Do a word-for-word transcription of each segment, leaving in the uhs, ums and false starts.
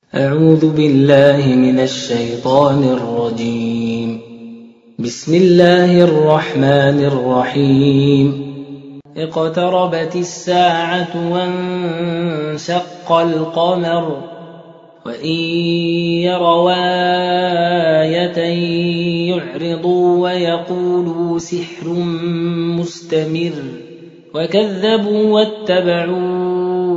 أعوذ بالله من الشيطان الرجيم. بسم الله الرحمن الرحيم. اقتربت الساعة وانشق القمر وإن يروا آية يعرضوا ويقولوا سحر مستمر وكذبوا واتبعوا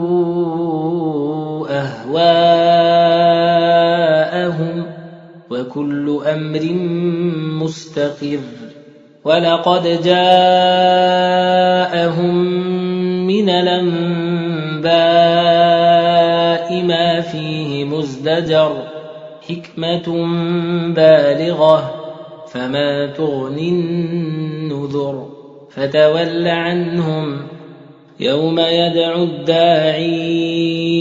أهواءهم وكل أمر مستقر ولقد جاءهم من الأنباء ما فيه مزدجر حكمة بالغة فما تغني النذر فتول عنهم يوم يدعو الداعي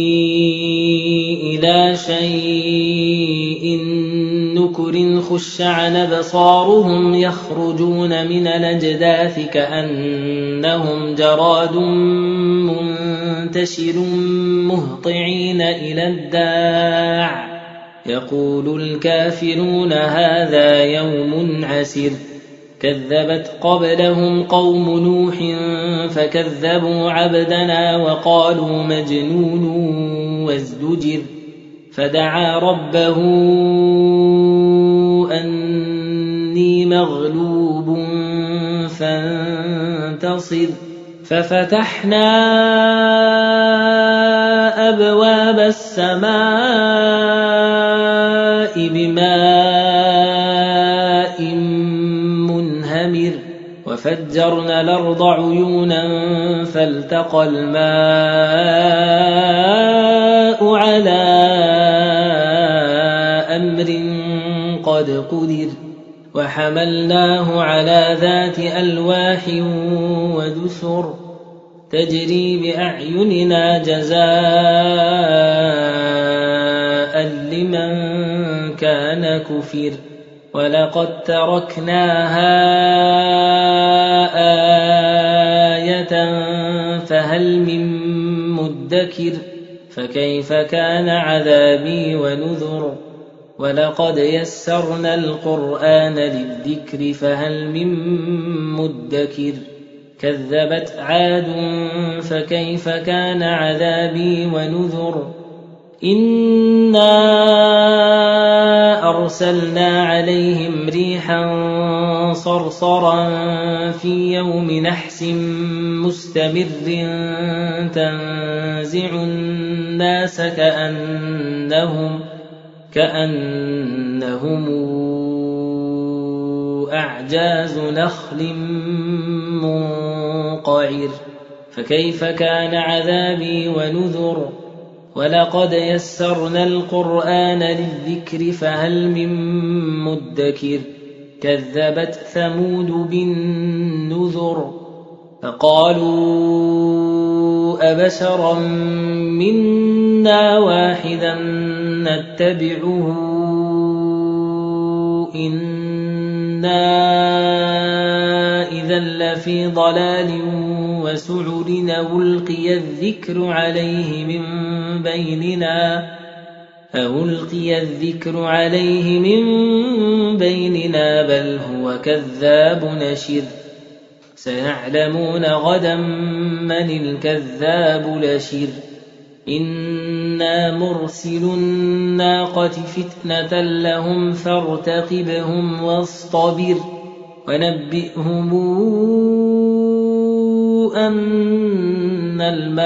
إلى شيء نكر خش عن أبصارهم يخرجون من الأجداث كأنهم جراد منتشر مهطعين إلى الداع يقول الكافرون هذا يوم عسر كذبت قبلهم قوم نوح فكذبوا عبدنا وقالوا مجنون وازدجر فدعا ربه أني مغلوب فانتصر ففتحنا أبواب السماء بماء منهمر وفجرنا الأرض عيونا فالتقى الماء على أمر قد قدر وحملناه على ذات ألواح ودسر تجري بأعيننا جزاء لمن كان كفر ولقد تركناها آية فهل من مدكر فكيف كان عذابي ونذر ولقد يسرنا القرآن للذكر فهل من مدكر كذبت عاد فكيف كان عذابي ونذر إنا أرسلنا عليهم ريحا صرصرا في يوم نحس مستمر تنزع الناس كأنهم كأنهم أعجاز نخل منقعر فكيف كان عذابي ونذر ولقد يسرنا القرآن للذكر فهل من مدكر كذبت ثمود بالنذر فقالوا أبشرا منا واحدا نتبعه إنا إذا لفي ضلال وسعر ألقي الذكر عليه من بيننا ألقي الذكر عليه من بيننا بل هو كذاب نشر سيعلمون غدا من الكذاب لشر إنا مرسل الناقة فتنة لهم فارتقبهم واصطبر ونبئهم أن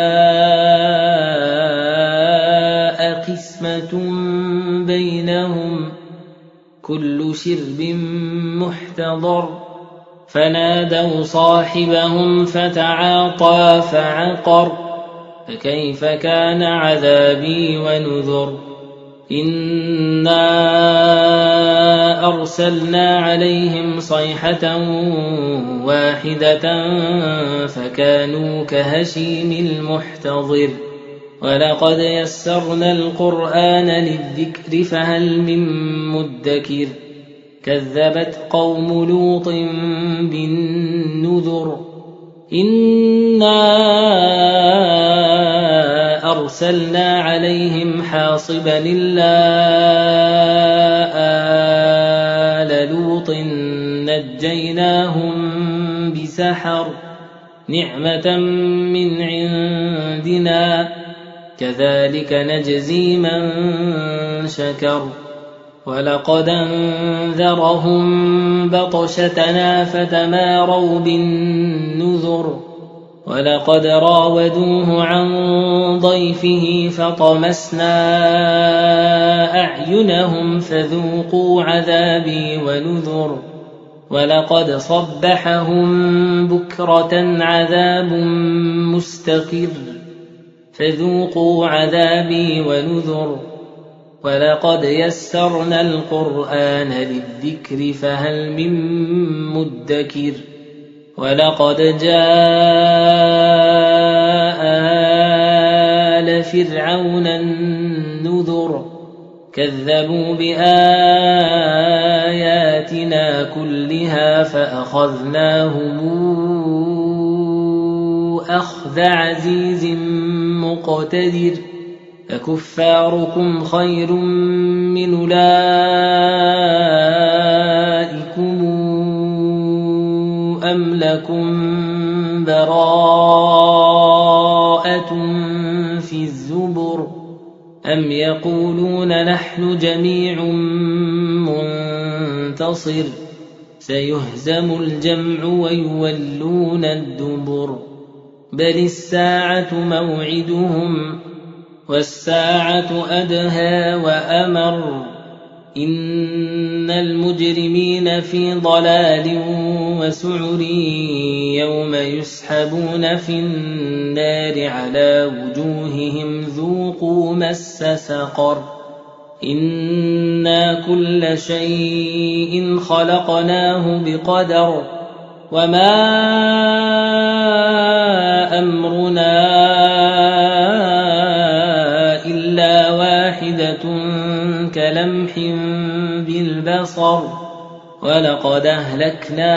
الماء قسمة بينهم كل شرب محتضر فنادوا صاحبهم فتعاطى فعقر فكيف كان عذابي ونذر إنا أرسلنا عليهم صيحة واحدة فكانوا كهشيم المحتضر ولقد يسرنا القرآن للذكر فهل من مدكر كذبت قوم لوط بالنذر إنا أرسلنا عليهم حاصبا إلا آل لوط نجيناهم بسحر نعمة من عندنا كذلك نجزي من شكر ولقد أنذرهم بطشتنا فتماروا بالنذر ولقد راودوه عن ضيفه فطمسنا أعينهم فذوقوا عذابي ونذر ولقد صبحهم بكرة عذاب مستقر فذوقوا عذابي ونذر ولقد يسرنا القرآن للذكر فهل من مدكر ولقد جاء آل فرعون النذر كذبوا بآياتنا كلها فأخذناهم أخذ عزيز مقتدر أكفاركم خير من أولئكم أم لكم براءة في الزبر أم يقولون نحن جميع منتصر سيهزم الجمع ويولون الدبر بل الساعة موعدهم والساعة أدهى وأمر إن المجرمين في ضلال وسعر يوم يسحبون في النار على وجوههم ذوقوا مس سقر إنا كل شيء خلقناه بقدر وما أمرنا إلا واحدة كلمح بالبصر ولقد أهلكنا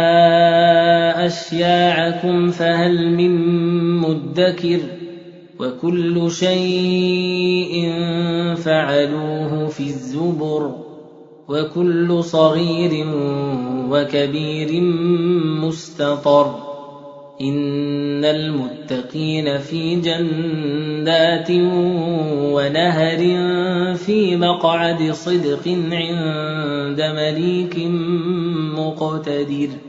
أشياعكم فهل من مدكر وكل شيء فعلوه في الزبر وكل صغير وكبير مستطر إن المتقين في جنات ونهر في مقعد صدق عند مليك مقتدر.